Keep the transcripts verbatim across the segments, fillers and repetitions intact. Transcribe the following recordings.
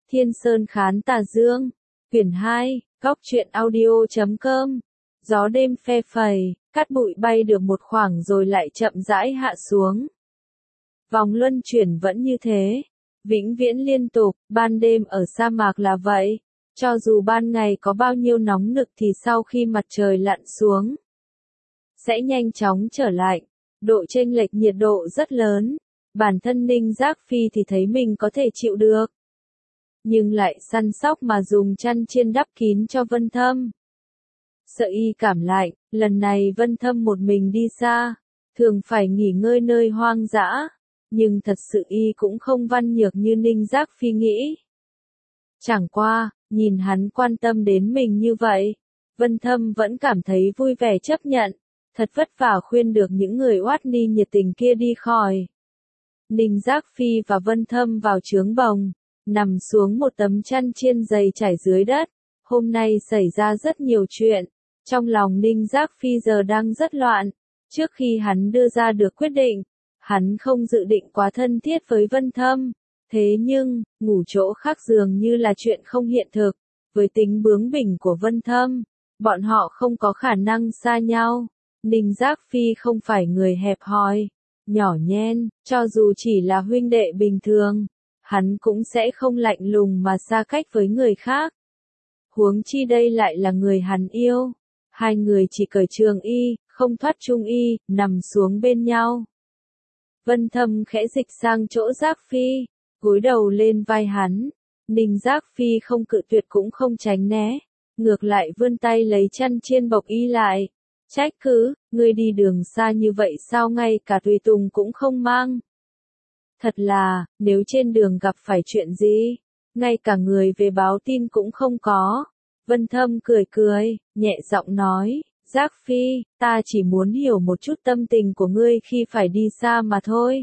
Thiên Sơn Khán Tà Dương, quyển hai, góc truyện audio chấm com. Gió đêm phe phẩy, cát bụi bay được một khoảng rồi lại chậm rãi hạ xuống. Vòng luân chuyển vẫn như thế, vĩnh viễn liên tục, ban đêm ở sa mạc là vậy. Cho dù ban ngày có bao nhiêu nóng nực thì sau khi mặt trời lặn xuống, sẽ nhanh chóng trở lạnh. Độ chênh lệch nhiệt độ rất lớn. Bản thân Ninh Giác Phi thì thấy mình có thể chịu được, nhưng lại săn sóc mà dùng chăn chiên đắp kín cho Vân Thâm. Sợ y cảm lạnh, lần này Vân Thâm một mình đi xa, thường phải nghỉ ngơi nơi hoang dã, nhưng thật sự y cũng không văn nhược như Ninh Giác Phi nghĩ. Chẳng qua, nhìn hắn quan tâm đến mình như vậy, Vân Thâm vẫn cảm thấy vui vẻ chấp nhận, thật vất vả khuyên được những người oát ni nhiệt tình kia đi khỏi. Ninh Giác Phi và Vân Thâm vào trướng bồng, nằm xuống một tấm chăn chiên dày trải dưới đất. Hôm nay xảy ra rất nhiều chuyện, trong lòng Ninh Giác Phi giờ đang rất loạn. Trước khi hắn đưa ra được quyết định, hắn không dự định quá thân thiết với Vân Thâm. Thế nhưng, ngủ chỗ khác dường như là chuyện không hiện thực. Với tính bướng bỉnh của Vân Thâm, bọn họ không có khả năng xa nhau. Ninh Giác Phi không phải người hẹp hòi, nhỏ nhen, cho dù chỉ là huynh đệ bình thường, hắn cũng sẽ không lạnh lùng mà xa cách với người khác. Huống chi đây lại là người hắn yêu. Hai người chỉ cởi trường y, không thoát trung y, nằm xuống bên nhau. Vân Thâm khẽ dịch sang chỗ Giác Phi, gối đầu lên vai hắn. Ninh Giác Phi không cự tuyệt cũng không tránh né, ngược lại vươn tay lấy chăn chiên bọc y lại. Trách cứ, ngươi đi đường xa như vậy sao ngay cả tùy tùng cũng không mang. Thật là, nếu trên đường gặp phải chuyện gì, ngay cả người về báo tin cũng không có. Vân Thâm cười cười, nhẹ giọng nói, Giác Phi, ta chỉ muốn hiểu một chút tâm tình của ngươi khi phải đi xa mà thôi.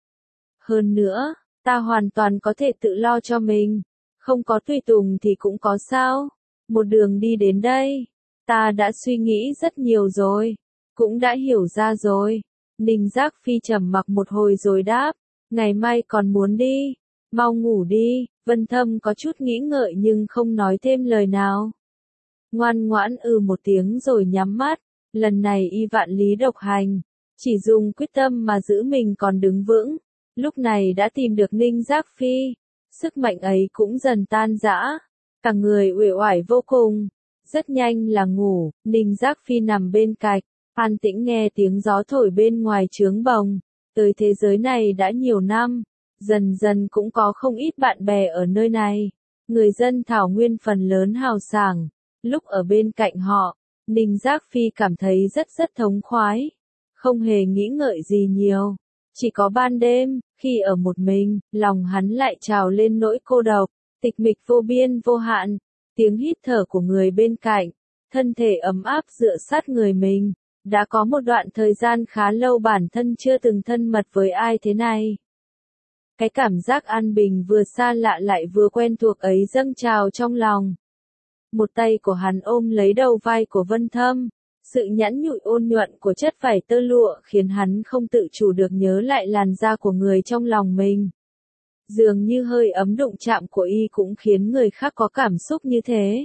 Hơn nữa, ta hoàn toàn có thể tự lo cho mình, không có tùy tùng thì cũng có sao. Một đường đi đến đây, ta đã suy nghĩ rất nhiều rồi, cũng đã hiểu ra rồi. Ninh Giác Phi trầm mặc một hồi rồi đáp, ngày mai còn muốn đi, mau ngủ đi. Vân Thâm có chút nghĩ ngợi nhưng không nói thêm lời nào. Ngoan ngoãn ư một tiếng rồi nhắm mắt, lần này y vạn lý độc hành, chỉ dùng quyết tâm mà giữ mình còn đứng vững. Lúc này đã tìm được Ninh Giác Phi, sức mạnh ấy cũng dần tan rã, cả người uể oải vô cùng. Rất nhanh là ngủ, Ninh Giác Phi nằm bên cạnh, an tĩnh nghe tiếng gió thổi bên ngoài trướng bồng. Tới thế giới này đã nhiều năm, dần dần cũng có không ít bạn bè ở nơi này. Người dân thảo nguyên phần lớn hào sảng. Lúc ở bên cạnh họ, Ninh Giác Phi cảm thấy rất rất thống khoái, không hề nghĩ ngợi gì nhiều. Chỉ có ban đêm, khi ở một mình, lòng hắn lại trào lên nỗi cô độc, tịch mịch vô biên vô hạn. Tiếng hít thở của người bên cạnh, thân thể ấm áp dựa sát người mình. Đã có một đoạn thời gian khá lâu bản thân chưa từng thân mật với ai thế này. Cái cảm giác an bình vừa xa lạ lại vừa quen thuộc ấy dâng trào trong lòng. Một tay của hắn ôm lấy đầu vai của Vân Thâm, sự nhẵn nhụi ôn nhuận của chất vải tơ lụa khiến hắn không tự chủ được nhớ lại làn da của người trong lòng mình. Dường như hơi ấm đụng chạm của y cũng khiến người khác có cảm xúc như thế.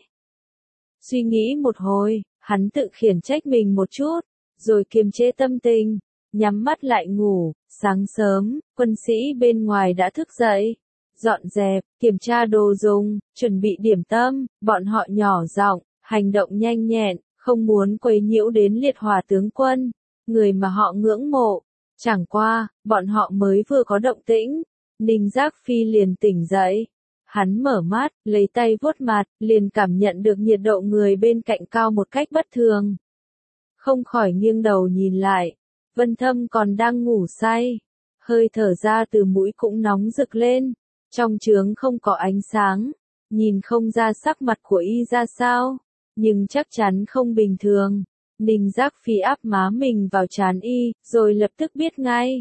Suy nghĩ một hồi, hắn tự khiển trách mình một chút, rồi kiềm chế tâm tình, nhắm mắt lại ngủ. Sáng sớm, quân sĩ bên ngoài đã thức dậy, dọn dẹp, kiểm tra đồ dùng, chuẩn bị điểm tâm. Bọn họ nhỏ giọng, hành động nhanh nhẹn, không muốn quấy nhiễu đến liệt hỏa tướng quân, người mà họ ngưỡng mộ. Chẳng qua, bọn họ mới vừa có động tĩnh, Ninh Giác Phi liền tỉnh dậy. Hắn mở mắt, lấy tay vuốt mặt, liền cảm nhận được nhiệt độ người bên cạnh cao một cách bất thường. Không khỏi nghiêng đầu nhìn lại, Vân Thâm còn đang ngủ say, hơi thở ra từ mũi cũng nóng rực lên. Trong trướng không có ánh sáng, nhìn không ra sắc mặt của y ra sao, nhưng chắc chắn không bình thường. Ninh Giác Phi áp má mình vào trán y, rồi lập tức biết ngay.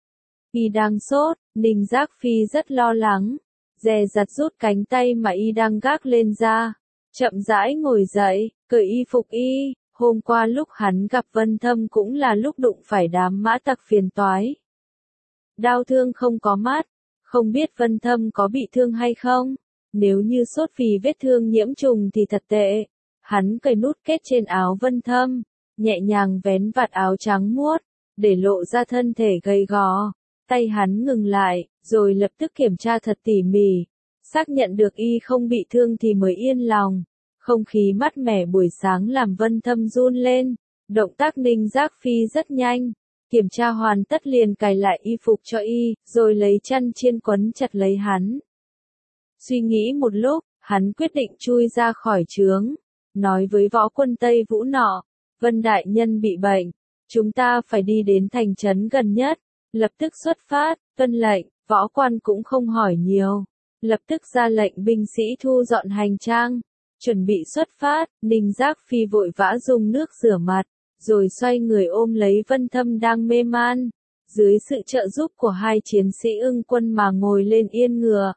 Y đang sốt. Ninh Giác Phi rất lo lắng, dè dặt rút cánh tay mà y đang gác lên ra, chậm rãi ngồi dậy, cởi y phục y. Hôm qua lúc hắn gặp Vân Thâm cũng là lúc đụng phải đám mã tặc phiền toái. Đau thương không có mắt, không biết Vân Thâm có bị thương hay không. Nếu như sốt vì vết thương nhiễm trùng thì thật tệ. Hắn cởi nút kết trên áo Vân Thâm, nhẹ nhàng vén vạt áo trắng muốt, để lộ ra thân thể gầy gò. Tay hắn ngừng lại, rồi lập tức kiểm tra thật tỉ mỉ. Xác nhận được y không bị thương thì mới yên lòng. Không khí mát mẻ buổi sáng làm Vân Thâm run lên. Động tác Ninh Giác Phi rất nhanh. Kiểm tra hoàn tất liền cài lại y phục cho y, rồi lấy chăn chiên quấn chặt lấy hắn. Suy nghĩ một lúc, hắn quyết định chui ra khỏi trướng. Nói với võ quân Tây Vũ nọ, Vân Đại Nhân bị bệnh. Chúng ta phải đi đến thành trấn gần nhất. Lập tức xuất phát, tuân lệnh, võ quan cũng không hỏi nhiều. Lập tức ra lệnh binh sĩ thu dọn hành trang. Chuẩn bị xuất phát, Ninh Giác Phi vội vã dùng nước rửa mặt, rồi xoay người ôm lấy Vân Thâm đang mê man. Dưới sự trợ giúp của hai chiến sĩ ưng quân mà ngồi lên yên ngựa.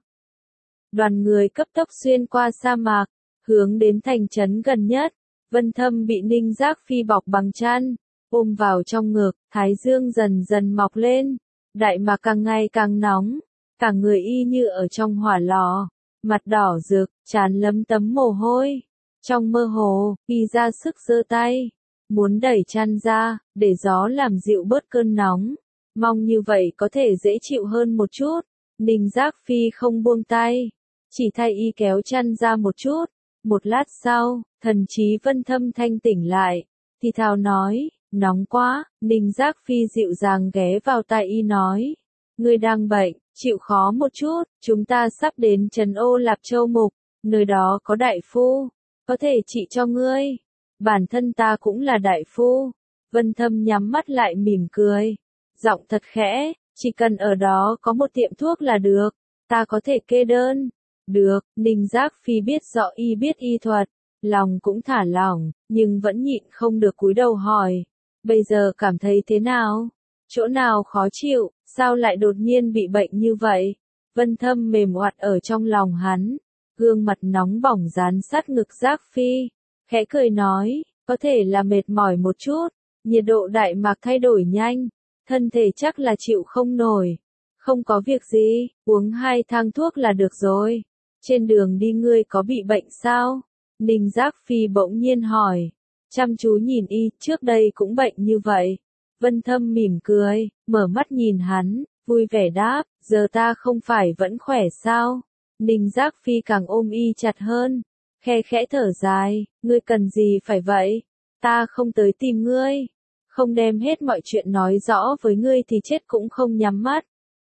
Đoàn người cấp tốc xuyên qua sa mạc, hướng đến thành trấn gần nhất. Vân Thâm bị Ninh Giác Phi bọc bằng chăn, ôm vào trong ngực, thái dương dần dần mọc lên. Đại mạc càng ngày càng nóng, cả người y như ở trong hỏa lò, mặt đỏ rực, trán lấm tấm mồ hôi. Trong mơ hồ, y ra sức giơ tay, muốn đẩy chăn ra, để gió làm dịu bớt cơn nóng. Mong như vậy có thể dễ chịu hơn một chút. Ninh Giác Phi không buông tay, chỉ thay y kéo chăn ra một chút. Một lát sau, thần trí Vân Thâm thanh tỉnh lại, thì thào nói, nóng quá. Ninh Giác Phi dịu dàng ghé vào tai y nói, ngươi đang bệnh, chịu khó một chút, chúng ta sắp đến trấn Ô Lạp Châu Mục, nơi đó có đại phu, có thể trị cho ngươi. Bản thân ta cũng là đại phu. Vân Thâm nhắm mắt lại mỉm cười, giọng thật khẽ, chỉ cần ở đó có một tiệm thuốc là được, ta có thể kê đơn. Được, Ninh Giác Phi biết rõ y biết y thuật, lòng cũng thả lỏng, nhưng vẫn nhịn không được cúi đầu hỏi, bây giờ cảm thấy thế nào? Chỗ nào khó chịu, sao lại đột nhiên bị bệnh như vậy? Vân Thâm mềm oặt ở trong lòng hắn, gương mặt nóng bỏng dán sát ngực Giác Phi, khẽ cười nói, có thể là mệt mỏi một chút, nhiệt độ Đại Mạc thay đổi nhanh, thân thể chắc là chịu không nổi. Không có việc gì, uống hai thang thuốc là được rồi. Trên đường đi ngươi có bị bệnh sao? Ninh Giác Phi bỗng nhiên hỏi. Chăm chú nhìn y, trước đây cũng bệnh như vậy. Vân Thâm mỉm cười, mở mắt nhìn hắn, vui vẻ đáp, giờ ta không phải vẫn khỏe sao? Ninh Giác Phi càng ôm y chặt hơn, khe khẽ thở dài, ngươi cần gì phải vậy? Ta không tới tìm ngươi, không đem hết mọi chuyện nói rõ với ngươi thì chết cũng không nhắm mắt.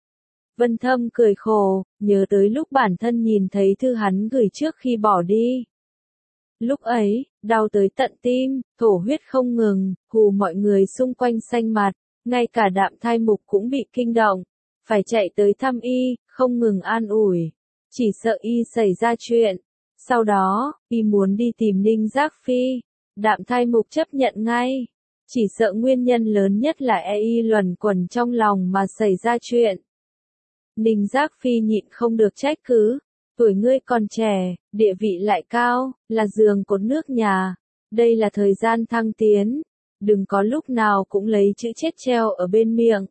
Vân Thâm cười khổ, nhớ tới lúc bản thân nhìn thấy thư hắn gửi trước khi bỏ đi. Lúc ấy, đau tới tận tim, thổ huyết không ngừng, hù mọi người xung quanh xanh mặt, ngay cả Đạm Thai Mục cũng bị kinh động, phải chạy tới thăm y, không ngừng an ủi, chỉ sợ y xảy ra chuyện. Sau đó, y muốn đi tìm Ninh Giác Phi, Đạm Thai Mục chấp nhận ngay, chỉ sợ nguyên nhân lớn nhất là e y luẩn quẩn trong lòng mà xảy ra chuyện. Ninh Giác Phi nhịn không được trách cứ, tuổi ngươi còn trẻ, địa vị lại cao, là giường cột nước nhà, đây là thời gian thăng tiến, đừng có lúc nào cũng lấy chữ chết treo ở bên miệng.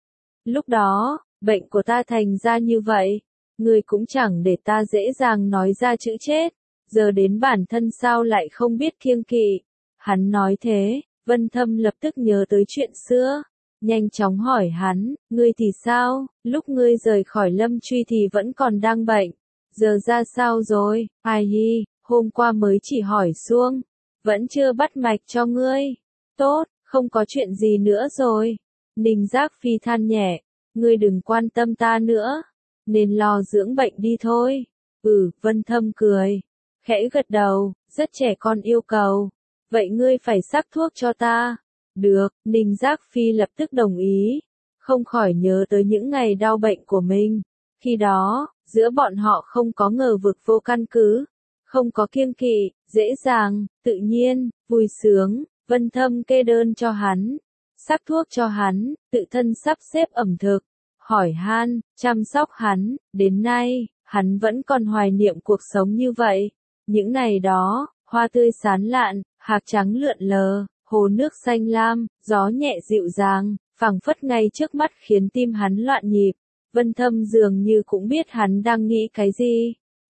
Lúc đó, bệnh của ta thành ra như vậy, ngươi cũng chẳng để ta dễ dàng nói ra chữ chết, giờ đến bản thân sao lại không biết kiêng kỵ. Hắn nói thế, Vân Thâm lập tức nhớ tới chuyện xưa. Nhanh chóng hỏi hắn, ngươi thì sao, lúc ngươi rời khỏi Lâm Truy thì vẫn còn đang bệnh, giờ ra sao rồi? Ai hi, hôm qua mới chỉ hỏi xuông, vẫn chưa bắt mạch cho ngươi. Tốt, không có chuyện gì nữa rồi. Ninh Giác Phi than nhẹ, ngươi đừng quan tâm ta nữa, nên lo dưỡng bệnh đi thôi. Ừ, Vân Thâm cười, khẽ gật đầu, rất trẻ con yêu cầu. Vậy ngươi phải sắc thuốc cho ta. Được, Ninh Giác Phi lập tức đồng ý, không khỏi nhớ tới những ngày đau bệnh của mình. Khi đó, giữa bọn họ không có ngờ vực vô căn cứ, không có kiêng kỵ, dễ dàng, tự nhiên, vui sướng. Vân Thâm kê đơn cho hắn, sắc thuốc cho hắn, tự thân sắp xếp ẩm thực, hỏi han, chăm sóc hắn. Đến nay, hắn vẫn còn hoài niệm cuộc sống như vậy. Những ngày đó, hoa tươi sán lạn, hạc trắng lượn lờ, hồ nước xanh lam, gió nhẹ dịu dàng, phảng phất ngay trước mắt khiến tim hắn loạn nhịp. Vân Thâm dường như cũng biết hắn đang nghĩ cái gì,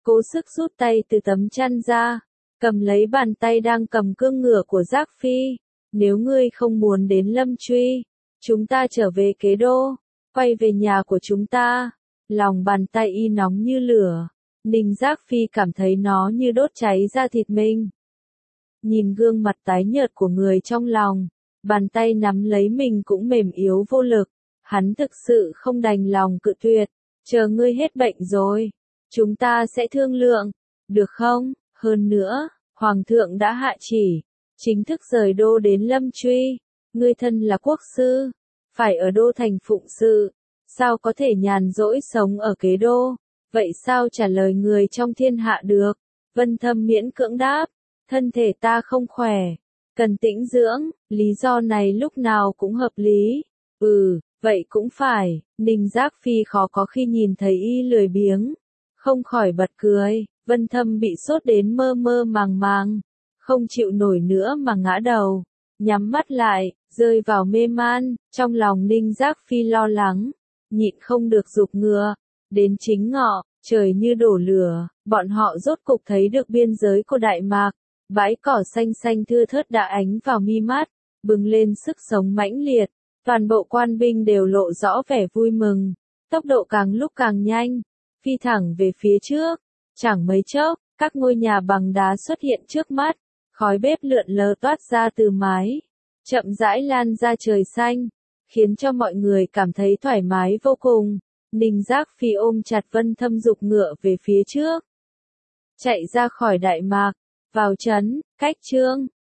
cố sức rút tay từ tấm chăn ra, cầm lấy bàn tay đang cầm cương ngựa của Giác Phi. Nếu ngươi không muốn đến Lâm Truy, chúng ta trở về Kế Đô, quay về nhà của chúng ta. Lòng bàn tay y nóng như lửa, Ninh Giác Phi cảm thấy nó như đốt cháy da thịt mình. Nhìn gương mặt tái nhợt của người trong lòng, bàn tay nắm lấy mình cũng mềm yếu vô lực, hắn thực sự không đành lòng cự tuyệt, chờ ngươi hết bệnh rồi, chúng ta sẽ thương lượng, được không? Hơn nữa, Hoàng thượng đã hạ chỉ, chính thức rời đô đến Lâm Truy, ngươi thân là quốc sư, phải ở đô thành phụng sự, sao có thể nhàn rỗi sống ở Kế Đô, vậy sao trả lời người trong thiên hạ được? Vân Thâm miễn cưỡng đáp, thân thể ta không khỏe, cần tĩnh dưỡng, lý do này lúc nào cũng hợp lý. Ừ, vậy cũng phải, Ninh Giác Phi khó có khi nhìn thấy y lười biếng, không khỏi bật cười. Vân Thâm bị sốt đến mơ mơ màng màng, không chịu nổi nữa mà ngã đầu, nhắm mắt lại, rơi vào mê man, trong lòng Ninh Giác Phi lo lắng, nhịn không được giục ngựa. Đến chính ngọ, trời như đổ lửa, bọn họ rốt cục thấy được biên giới của Đại Mạc, bãi cỏ xanh xanh thưa thớt đã ánh vào mi mắt, bừng lên sức sống mãnh liệt, toàn bộ quan binh đều lộ rõ vẻ vui mừng, tốc độ càng lúc càng nhanh, phi thẳng về phía trước. Chẳng mấy chốc, các ngôi nhà bằng đá xuất hiện trước mắt, khói bếp lượn lờ toát ra từ mái, chậm rãi lan ra trời xanh, khiến cho mọi người cảm thấy thoải mái vô cùng. Ninh Giác Phi ôm chặt Vân Thâm giục ngựa về phía trước, chạy ra khỏi Đại Mạc, vào trấn, cách Trương,